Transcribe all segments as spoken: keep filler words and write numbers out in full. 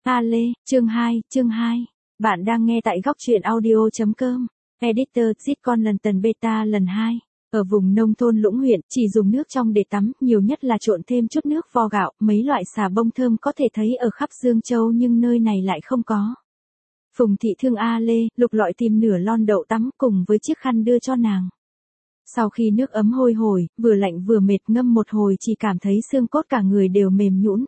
A Lê, chương hai, chương hai. Bạn đang nghe tại góc truyện audio chấm com. Editor Zitcon lần tần beta lần hai. Ở vùng nông thôn Lũng huyện, chỉ dùng nước trong để tắm, nhiều nhất là trộn thêm chút nước vo gạo, mấy loại xà bông thơm có thể thấy ở khắp Dương Châu nhưng nơi này lại không có. Phùng thị thương A Lê, lục lọi tìm nửa lon đậu tắm cùng với chiếc khăn đưa cho nàng. Sau khi nước ấm hôi hổi, vừa lạnh vừa mệt ngâm một hồi chỉ cảm thấy xương cốt cả người đều mềm nhũn.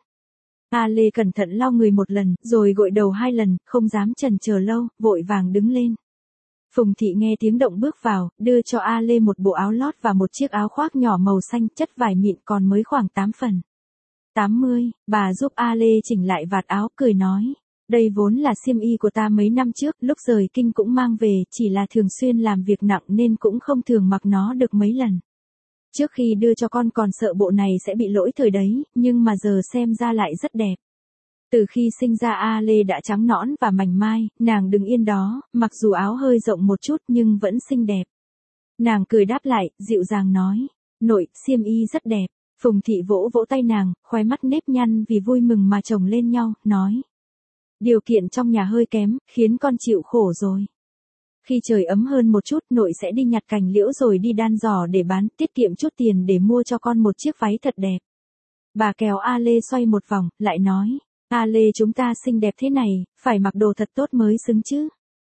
A Lê cẩn thận lau người một lần, rồi gội đầu hai lần, không dám chần chờ lâu, vội vàng đứng lên. Phùng thị nghe tiếng động bước vào, đưa cho A Lê một bộ áo lót và một chiếc áo khoác nhỏ màu xanh, chất vải mịn còn mới khoảng tám phần. tám mươi, bà giúp A Lê chỉnh lại vạt áo, cười nói. Đây vốn là xiêm y của ta mấy năm trước, lúc rời kinh cũng mang về, chỉ là thường xuyên làm việc nặng nên cũng không thường mặc nó được mấy lần. Trước khi đưa cho con còn sợ bộ này sẽ bị lỗi thời đấy, nhưng mà giờ xem ra lại rất đẹp. Từ khi sinh ra A Lê đã trắng nõn và mảnh mai, nàng đứng yên đó, mặc dù áo hơi rộng một chút nhưng vẫn xinh đẹp. Nàng cười đáp lại, dịu dàng nói, nội, xiêm y rất đẹp. Phùng thị vỗ vỗ tay nàng, khóe mắt nếp nhăn vì vui mừng mà chồng lên nhau, nói. Điều kiện trong nhà hơi kém, khiến con chịu khổ rồi. Khi trời ấm hơn một chút, nội sẽ đi nhặt cành liễu rồi đi đan giò để bán, tiết kiệm chút tiền để mua cho con một chiếc váy thật đẹp. Bà kéo A Lê xoay một vòng, lại nói, A Lê chúng ta xinh đẹp thế này, phải mặc đồ thật tốt mới xứng chứ.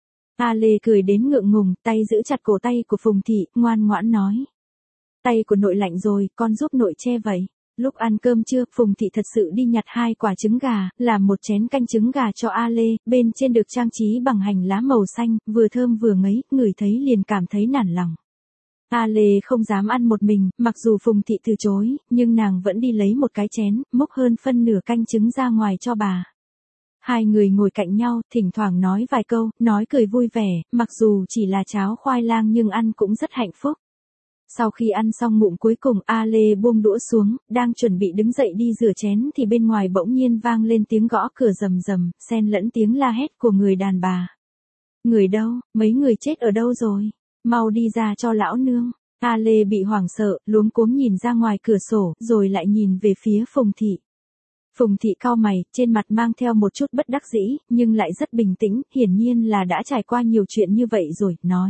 A Lê cười đến ngượng ngùng, tay giữ chặt cổ tay của Phùng thị, ngoan ngoãn nói. Tay của nội lạnh rồi, con giúp nội che vậy. Lúc ăn cơm trưa, Phùng thị thật sự đi nhặt hai quả trứng gà, làm một chén canh trứng gà cho A Lê, bên trên được trang trí bằng hành lá màu xanh, vừa thơm vừa ngấy, ngửi thấy liền cảm thấy nản lòng. A Lê không dám ăn một mình, mặc dù Phùng thị từ chối, nhưng nàng vẫn đi lấy một cái chén, múc hơn phân nửa canh trứng ra ngoài cho bà. Hai người ngồi cạnh nhau, thỉnh thoảng nói vài câu, nói cười vui vẻ, mặc dù chỉ là cháo khoai lang nhưng ăn cũng rất hạnh phúc. Sau khi ăn xong ngụm cuối cùng, A Lê buông đũa xuống, đang chuẩn bị đứng dậy đi rửa chén thì bên ngoài bỗng nhiên vang lên tiếng gõ cửa rầm rầm, xen lẫn tiếng la hét của người đàn bà. Người đâu, mấy người chết ở đâu rồi? Mau đi ra cho lão nương. A Lê bị hoảng sợ, luống cuống nhìn ra ngoài cửa sổ, rồi lại nhìn về phía Phùng thị. Phùng thị cau mày, trên mặt mang theo một chút bất đắc dĩ, nhưng lại rất bình tĩnh, hiển nhiên là đã trải qua nhiều chuyện như vậy rồi, nói.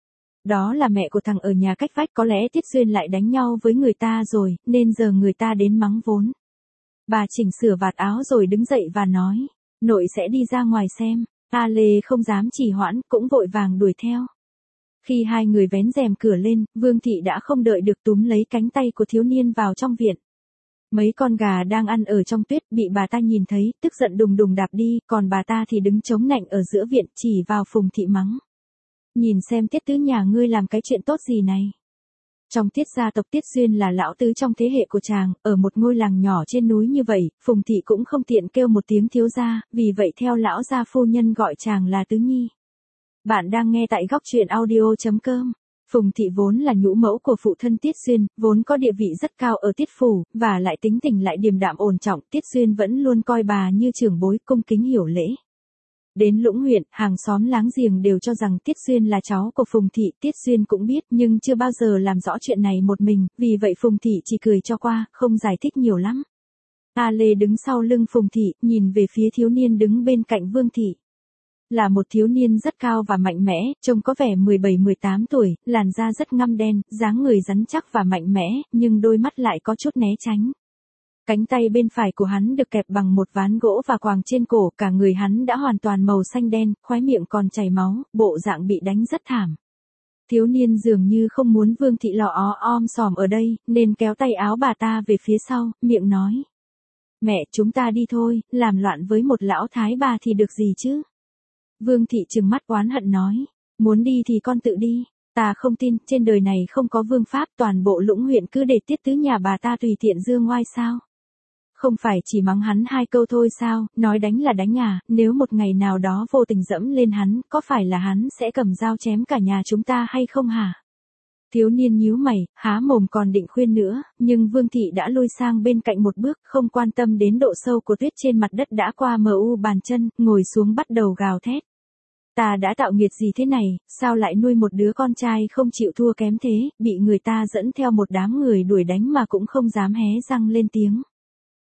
Đó là mẹ của thằng ở nhà cách vách, có lẽ Tiết Duyên lại đánh nhau với người ta rồi, nên giờ người ta đến mắng vốn. Bà chỉnh sửa vạt áo rồi đứng dậy và nói, nội sẽ đi ra ngoài xem. A Lê không dám trì hoãn, cũng vội vàng đuổi theo. Khi hai người vén rèm cửa lên, Vương thị đã không đợi được túm lấy cánh tay của thiếu niên vào trong viện. Mấy con gà đang ăn ở trong tuyết bị bà ta nhìn thấy, tức giận đùng đùng đạp đi, còn bà ta thì đứng chống nạnh ở giữa viện chỉ vào Phùng thị mắng. Nhìn xem Tiết tứ nhà ngươi làm cái chuyện tốt gì này. Trong Tiết gia tộc Tiết Duyên là lão tứ trong thế hệ của chàng, ở một ngôi làng nhỏ trên núi như vậy, Phùng thị cũng không tiện kêu một tiếng thiếu gia, vì vậy theo lão gia phu nhân gọi chàng là Tứ Nhi. Bạn đang nghe tại góc truyện audio chấm com. Phùng thị vốn là nhũ mẫu của phụ thân Tiết Duyên, vốn có địa vị rất cao ở Tiết phủ, và lại tính tình lại điềm đạm ổn trọng, Tiết Duyên vẫn luôn coi bà như trưởng bối, cung kính hiểu lễ. Đến Lũng huyện, hàng xóm láng giềng đều cho rằng Tiết Duyên là cháu của Phùng thị, Tiết Duyên cũng biết nhưng chưa bao giờ làm rõ chuyện này một mình, vì vậy Phùng thị chỉ cười cho qua, không giải thích nhiều lắm. A Lê đứng sau lưng Phùng thị, nhìn về phía thiếu niên đứng bên cạnh Vương thị. Là một thiếu niên rất cao và mạnh mẽ, trông có vẻ mười bảy mười tám tuổi, làn da rất ngăm đen, dáng người rắn chắc và mạnh mẽ, nhưng đôi mắt lại có chút né tránh. Cánh tay bên phải của hắn được kẹp bằng một ván gỗ và quàng trên cổ, cả người hắn đã hoàn toàn màu xanh đen, khóe miệng còn chảy máu, bộ dạng bị đánh rất thảm. Thiếu niên dường như không muốn Vương thị lò ó om sòm ở đây, nên kéo tay áo bà ta về phía sau, miệng nói. Mẹ, chúng ta đi thôi, làm loạn với một lão thái bà thì được gì chứ? Vương thị trừng mắt oán hận nói, muốn đi thì con tự đi, ta không tin, trên đời này không có vương pháp, toàn bộ Lũng huyện cứ để Tiết tứ nhà bà ta tùy tiện dương ngoai sao? Không phải chỉ mắng hắn hai câu thôi sao, nói đánh là đánh à, nếu một ngày nào đó vô tình dẫm lên hắn, có phải là hắn sẽ cầm dao chém cả nhà chúng ta hay không hả? Thiếu niên nhíu mày, há mồm còn định khuyên nữa, nhưng Vương thị đã lui sang bên cạnh một bước, không quan tâm đến độ sâu của tuyết trên mặt đất đã qua mờ u bàn chân, ngồi xuống bắt đầu gào thét. Ta đã tạo nghiệt gì thế này, sao lại nuôi một đứa con trai không chịu thua kém thế, bị người ta dẫn theo một đám người đuổi đánh mà cũng không dám hé răng lên tiếng.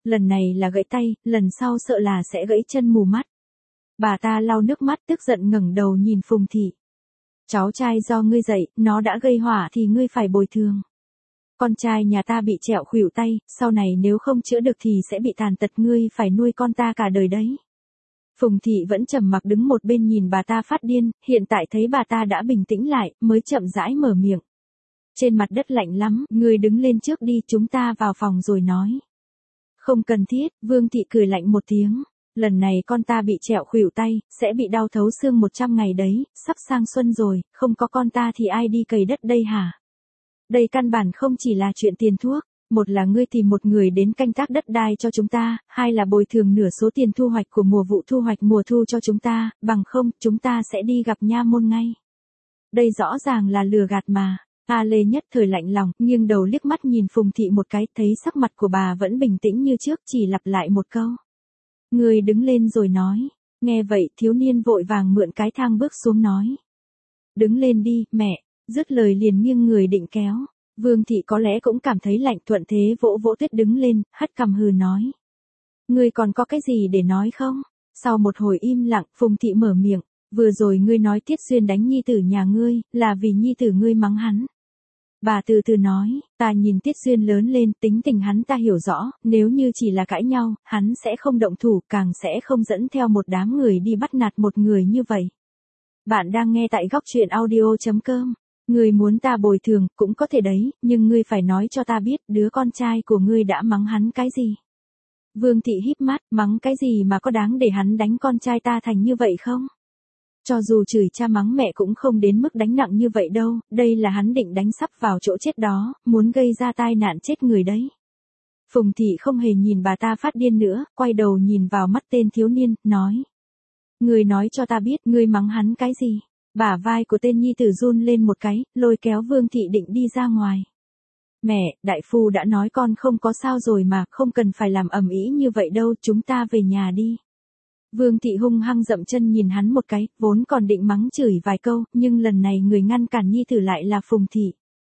Lần này là gãy tay, lần sau sợ là sẽ gãy chân mù mắt. Bà ta lau nước mắt tức giận ngẩng đầu nhìn Phùng Thị. Cháu trai do ngươi dạy, nó đã gây họa thì ngươi phải bồi thường. Con trai nhà ta bị trẹo khuỷu tay, sau này nếu không chữa được thì sẽ bị tàn tật, ngươi phải nuôi con ta cả đời đấy. Phùng Thị vẫn trầm mặc đứng một bên nhìn bà ta phát điên, hiện tại thấy bà ta đã bình tĩnh lại, mới chậm rãi mở miệng. Trên mặt đất lạnh lắm, ngươi đứng lên trước đi, chúng ta vào phòng rồi nói. Không cần thiết, Vương Thị cười lạnh một tiếng. Lần này con ta bị trẹo khuỷu tay, sẽ bị đau thấu xương một trăm ngày đấy, sắp sang xuân rồi, không có con ta thì ai đi cày đất đây hả? Đây căn bản không chỉ là chuyện tiền thuốc, một là ngươi tìm một người đến canh tác đất đai cho chúng ta, hai là bồi thường nửa số tiền thu hoạch của mùa vụ thu hoạch mùa thu cho chúng ta, bằng không, chúng ta sẽ đi gặp nha môn ngay. Đây rõ ràng là lừa gạt mà. A Lê nhất thời lạnh lòng, nghiêng đầu liếc mắt nhìn Phùng Thị một cái, thấy sắc mặt của bà vẫn bình tĩnh như trước, chỉ lặp lại một câu. Người đứng lên rồi nói. Nghe vậy, thiếu niên vội vàng mượn cái thang bước xuống nói. Đứng lên đi, mẹ. Dứt lời liền nghiêng người định kéo. Vương Thị có lẽ cũng cảm thấy lạnh, thuận thế vỗ vỗ Tuyết đứng lên, hất cằm hừ nói. Ngươi còn có cái gì để nói không? Sau một hồi im lặng, Phùng Thị mở miệng. Vừa rồi ngươi nói Tiết Xuyên đánh nhi tử nhà ngươi, là vì nhi tử ngươi mắng hắn. Bà từ từ nói, ta nhìn Tiết Xuyên lớn lên, tính tình hắn ta hiểu rõ, nếu như chỉ là cãi nhau, hắn sẽ không động thủ, càng sẽ không dẫn theo một đám người đi bắt nạt một người như vậy. Bạn đang nghe tại góc truyện audio chấm com. Ngươi muốn ta bồi thường, cũng có thể đấy, nhưng ngươi phải nói cho ta biết, đứa con trai của ngươi đã mắng hắn cái gì. Vương Thị híp mắt, mắng cái gì mà có đáng để hắn đánh con trai ta thành như vậy không? Cho dù chửi cha mắng mẹ cũng không đến mức đánh nặng như vậy đâu, đây là hắn định đánh sắp vào chỗ chết đó, muốn gây ra tai nạn chết người đấy. Phùng Thị không hề nhìn bà ta phát điên nữa, quay đầu nhìn vào mắt tên thiếu niên, nói. Ngươi nói cho ta biết, ngươi mắng hắn cái gì? Bả vai của tên nhi tử run lên một cái, lôi kéo Vương Thị định đi ra ngoài. Mẹ, đại phu đã nói con không có sao rồi mà, không cần phải làm ầm ĩ như vậy đâu, chúng ta về nhà đi. Vương Thị hung hăng dậm chân nhìn hắn một cái, vốn còn định mắng chửi vài câu, nhưng lần này người ngăn cản nhi tử lại là Phùng Thị.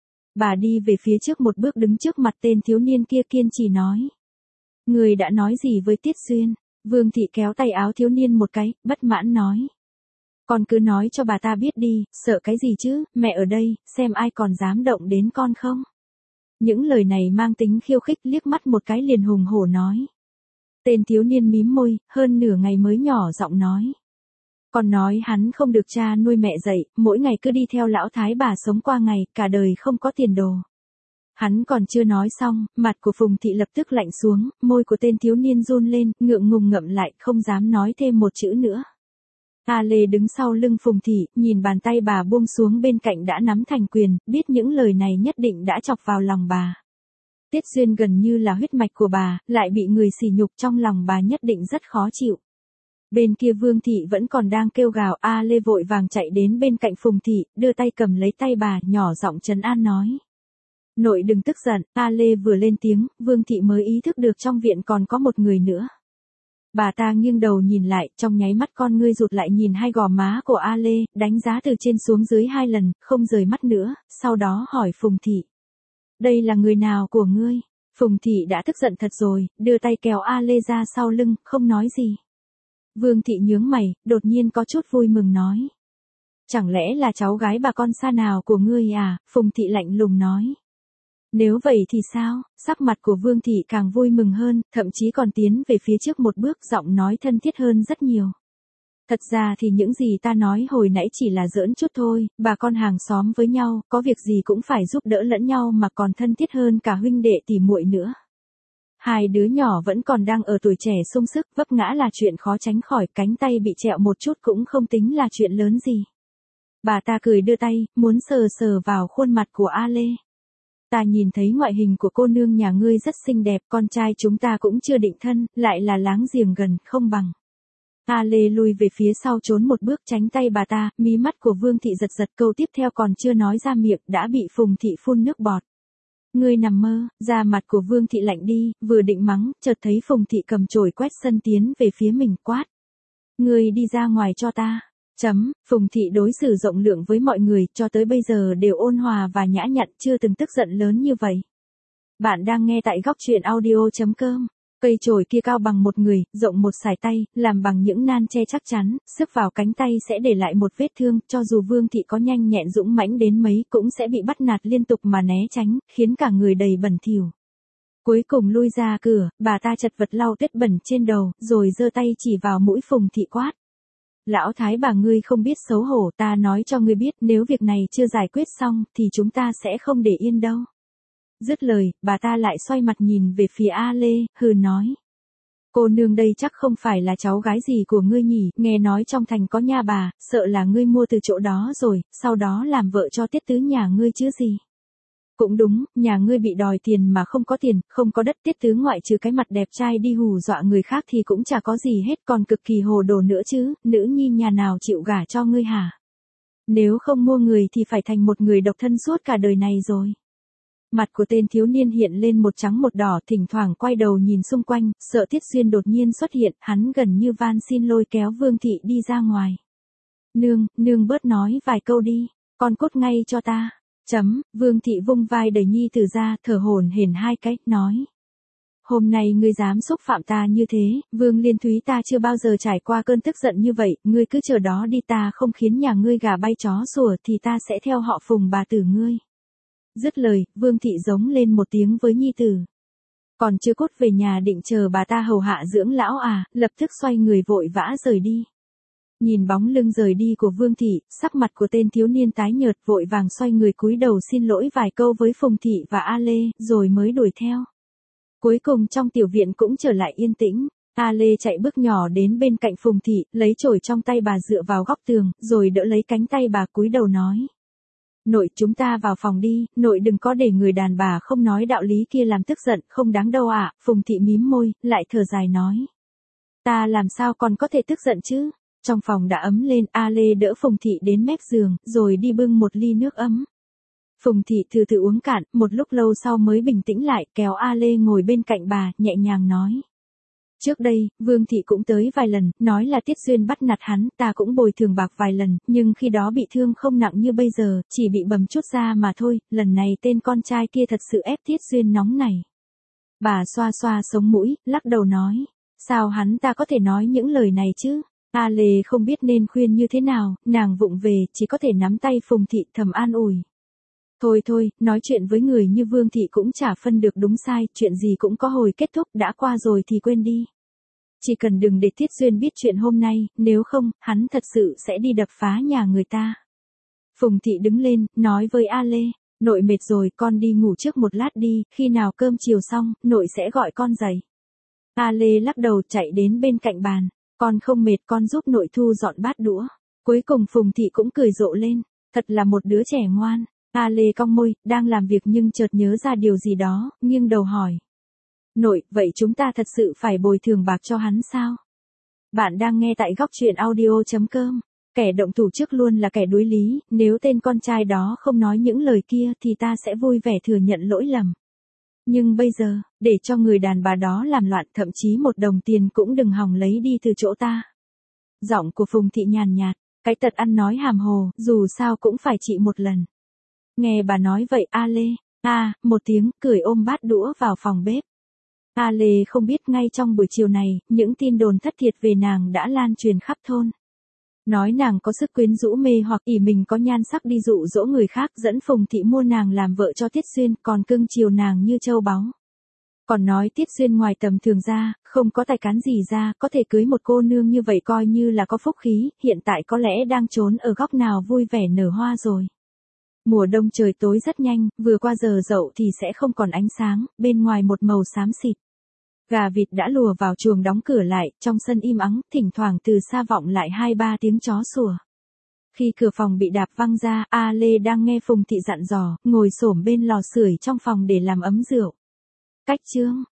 Bà đi về phía trước một bước đứng trước mặt tên thiếu niên kia kiên trì nói. Người đã nói gì với Tiết Xuyên? Vương Thị kéo tay áo thiếu niên một cái, bất mãn nói. Con cứ nói cho bà ta biết đi, sợ cái gì chứ, mẹ ở đây, xem ai còn dám động đến con không? Những lời này mang tính khiêu khích, liếc mắt một cái liền hùng hổ nói. Tên thiếu niên mím môi, hơn nửa ngày mới nhỏ giọng nói. Còn nói hắn không được cha nuôi mẹ dạy, mỗi ngày cứ đi theo lão thái bà sống qua ngày, cả đời không có tiền đồ. Hắn còn chưa nói xong, mặt của Phùng Thị lập tức lạnh xuống, môi của tên thiếu niên run lên, ngượng ngùng ngậm lại, không dám nói thêm một chữ nữa. A Lê đứng sau lưng Phùng Thị, nhìn bàn tay bà buông xuống bên cạnh đã nắm thành quyền, biết những lời này nhất định đã chọc vào lòng bà. Tiết Xuyên gần như là huyết mạch của bà, lại bị người sỉ nhục, trong lòng bà nhất định rất khó chịu. Bên kia Vương Thị vẫn còn đang kêu gào, A Lê vội vàng chạy đến bên cạnh Phùng Thị, đưa tay cầm lấy tay bà, nhỏ giọng trấn an nói. Nội đừng tức giận, A Lê vừa lên tiếng, Vương Thị mới ý thức được trong viện còn có một người nữa. Bà ta nghiêng đầu nhìn lại, trong nháy mắt con ngươi rụt lại nhìn hai gò má của A Lê, đánh giá từ trên xuống dưới hai lần, không rời mắt nữa, sau đó hỏi Phùng Thị. Đây là người nào của ngươi? Phùng Thị đã tức giận thật rồi, đưa tay kéo A Lê ra sau lưng, không nói gì. Vương Thị nhướng mày, đột nhiên có chút vui mừng nói. Chẳng lẽ là cháu gái bà con xa nào của ngươi à? Phùng Thị lạnh lùng nói. Nếu vậy thì sao? Sắc mặt của Vương Thị càng vui mừng hơn, thậm chí còn tiến về phía trước một bước, giọng nói thân thiết hơn rất nhiều. Thật ra thì những gì ta nói hồi nãy chỉ là giỡn chút thôi, bà con hàng xóm với nhau, có việc gì cũng phải giúp đỡ lẫn nhau mà còn thân thiết hơn cả huynh đệ tỉ muội nữa. Hai đứa nhỏ vẫn còn đang ở tuổi trẻ sung sức, vấp ngã là chuyện khó tránh khỏi, cánh tay bị trẹo một chút cũng không tính là chuyện lớn gì. Bà ta cười đưa tay, muốn sờ sờ vào khuôn mặt của A Lê. Ta nhìn thấy ngoại hình của cô nương nhà ngươi rất xinh đẹp, con trai chúng ta cũng chưa định thân, lại là láng giềng gần, không bằng. A Lê lùi về phía sau trốn một bước tránh tay bà ta, mí mắt của Vương Thị giật giật, câu tiếp theo còn chưa nói ra miệng, đã bị Phùng Thị phun nước bọt. Ngươi nằm mơ, da mặt của Vương Thị lạnh đi, vừa định mắng, chợt thấy Phùng Thị cầm chổi quét sân tiến về phía mình, quát. Ngươi đi ra ngoài cho ta. Chấm, Phùng Thị đối xử rộng lượng với mọi người, cho tới bây giờ đều ôn hòa và nhã nhặn, chưa từng tức giận lớn như vậy. Bạn đang nghe tại góc truyện audio chấm com. Cây chổi kia cao bằng một người, rộng một sải tay, làm bằng những nan tre chắc chắn, sức vào cánh tay sẽ để lại một vết thương, cho dù Vương thị có nhanh nhẹn dũng mãnh đến mấy cũng sẽ bị bắt nạt liên tục mà né tránh, khiến cả người đầy bẩn thỉu. Cuối cùng lui ra cửa, bà ta chật vật lau tuyết bẩn trên đầu, rồi giơ tay chỉ vào mũi Phùng thị quát. Lão thái bà ngươi không biết xấu hổ, ta nói cho ngươi biết, nếu việc này chưa giải quyết xong, thì chúng ta sẽ không để yên đâu. Dứt lời, bà ta lại xoay mặt nhìn về phía A Lê, hừ nói. Cô nương đây chắc không phải là cháu gái gì của ngươi nhỉ, nghe nói trong thành có nha bà, sợ là ngươi mua từ chỗ đó rồi, sau đó làm vợ cho tiết tứ nhà ngươi chứ gì. Cũng đúng, nhà ngươi bị đòi tiền mà không có tiền, không có đất, tiết tứ ngoại trừ cái mặt đẹp trai đi hù dọa người khác thì cũng chả có gì hết, còn cực kỳ hồ đồ nữa chứ, nữ nhi nhà nào chịu gả cho ngươi hả? Nếu không mua người thì phải thành một người độc thân suốt cả đời này rồi. Mặt của tên thiếu niên hiện lên một trắng một đỏ, thỉnh thoảng quay đầu nhìn xung quanh, sợ Tiết Xuyên đột nhiên xuất hiện, hắn gần như van xin lôi kéo Vương thị đi ra ngoài. Nương, nương bớt nói vài câu đi, con cút ngay cho ta. Chấm, Vương thị vung vai đẩy nhi tử ra, thở hổn hển hai cái, nói. Hôm nay ngươi dám xúc phạm ta như thế, Vương Liên Thúy ta chưa bao giờ trải qua cơn tức giận như vậy, ngươi cứ chờ đó đi, ta không khiến nhà ngươi gà bay chó sủa thì ta sẽ theo họ Phùng bà tử ngươi. Dứt lời, Vương thị giống lên một tiếng với nhi tử. Còn chưa cốt về nhà định chờ bà ta hầu hạ dưỡng lão à, lập tức xoay người vội vã rời đi. Nhìn bóng lưng rời đi của Vương thị, sắc mặt của tên thiếu niên tái nhợt, vội vàng xoay người cúi đầu xin lỗi vài câu với Phùng thị và A Lê, rồi mới đuổi theo. Cuối cùng trong tiểu viện cũng trở lại yên tĩnh, A Lê chạy bước nhỏ đến bên cạnh Phùng thị, lấy chổi trong tay bà dựa vào góc tường, rồi đỡ lấy cánh tay bà cúi đầu nói. Nội, chúng ta vào phòng đi, nội đừng có để người đàn bà không nói đạo lý kia làm tức giận, không đáng đâu ạ. Phùng thị mím môi, lại thở dài nói. Ta làm sao còn có thể tức giận chứ? Trong phòng đã ấm lên, A Lê đỡ Phùng thị đến mép giường, rồi đi bưng một ly nước ấm. Phùng thị từ từ uống cạn, một lúc lâu sau mới bình tĩnh lại, kéo A Lê ngồi bên cạnh bà, nhẹ nhàng nói. Trước đây, Vương thị cũng tới vài lần, nói là Tiết Xuyên bắt nạt hắn, ta cũng bồi thường bạc vài lần, nhưng khi đó bị thương không nặng như bây giờ, chỉ bị bầm chút da mà thôi, lần này tên con trai kia thật sự ép Tiết Xuyên nóng này. Bà xoa xoa sống mũi, lắc đầu nói, sao hắn ta có thể nói những lời này chứ? A Lê không biết nên khuyên như thế nào, nàng vụng về, chỉ có thể nắm tay Phùng thị thầm an ủi. Thôi thôi, nói chuyện với người như Vương thị cũng chả phân được đúng sai, chuyện gì cũng có hồi kết thúc, đã qua rồi thì quên đi. Chỉ cần đừng để Tiết Xuyên biết chuyện hôm nay, nếu không, hắn thật sự sẽ đi đập phá nhà người ta. Phùng thị đứng lên, nói với A Lê, nội mệt rồi, con đi ngủ trước một lát đi, khi nào cơm chiều xong, nội sẽ gọi con dậy. A Lê lắc đầu chạy đến bên cạnh bàn, con không mệt, con giúp nội thu dọn bát đũa. Cuối cùng Phùng thị cũng cười rộ lên, thật là một đứa trẻ ngoan. A Lê cong môi, đang làm việc nhưng chợt nhớ ra điều gì đó, nghiêng đầu hỏi. Nội, vậy chúng ta thật sự phải bồi thường bạc cho hắn sao? Bạn đang nghe tại góc truyện audio chấm com. Kẻ động thủ trước luôn là kẻ đối lý, nếu tên con trai đó không nói những lời kia thì ta sẽ vui vẻ thừa nhận lỗi lầm. Nhưng bây giờ, để cho người đàn bà đó làm loạn, thậm chí một đồng tiền cũng đừng hòng lấy đi từ chỗ ta. Giọng của Phùng thị nhàn nhạt, cái tật ăn nói hàm hồ, dù sao cũng phải trị một lần. Nghe bà nói vậy A Lê, a, à, một tiếng, cười ôm bát đũa vào phòng bếp. A Lê không biết ngay trong buổi chiều này, những tin đồn thất thiệt về nàng đã lan truyền khắp thôn. Nói nàng có sức quyến rũ mê hoặc ỷ mình có nhan sắc đi dụ dỗ người khác, dẫn Phùng thị mua nàng làm vợ cho Tiết Xuyên, còn cưng chiều nàng như châu báu. Còn nói Tiết Xuyên ngoài tầm thường ra, không có tài cán gì ra, có thể cưới một cô nương như vậy coi như là có phúc khí, hiện tại có lẽ đang trốn ở góc nào vui vẻ nở hoa rồi. Mùa đông trời tối rất nhanh, vừa qua giờ dậu thì sẽ không còn ánh sáng, bên ngoài một màu xám xịt. Gà vịt đã lùa vào chuồng đóng cửa lại, trong sân im ắng, thỉnh thoảng từ xa vọng lại hai ba tiếng chó sủa. Khi cửa phòng bị đạp văng ra, A Lê đang nghe Phùng thị dặn dò, ngồi xổm bên lò sưởi trong phòng để làm ấm rượu. Cách chương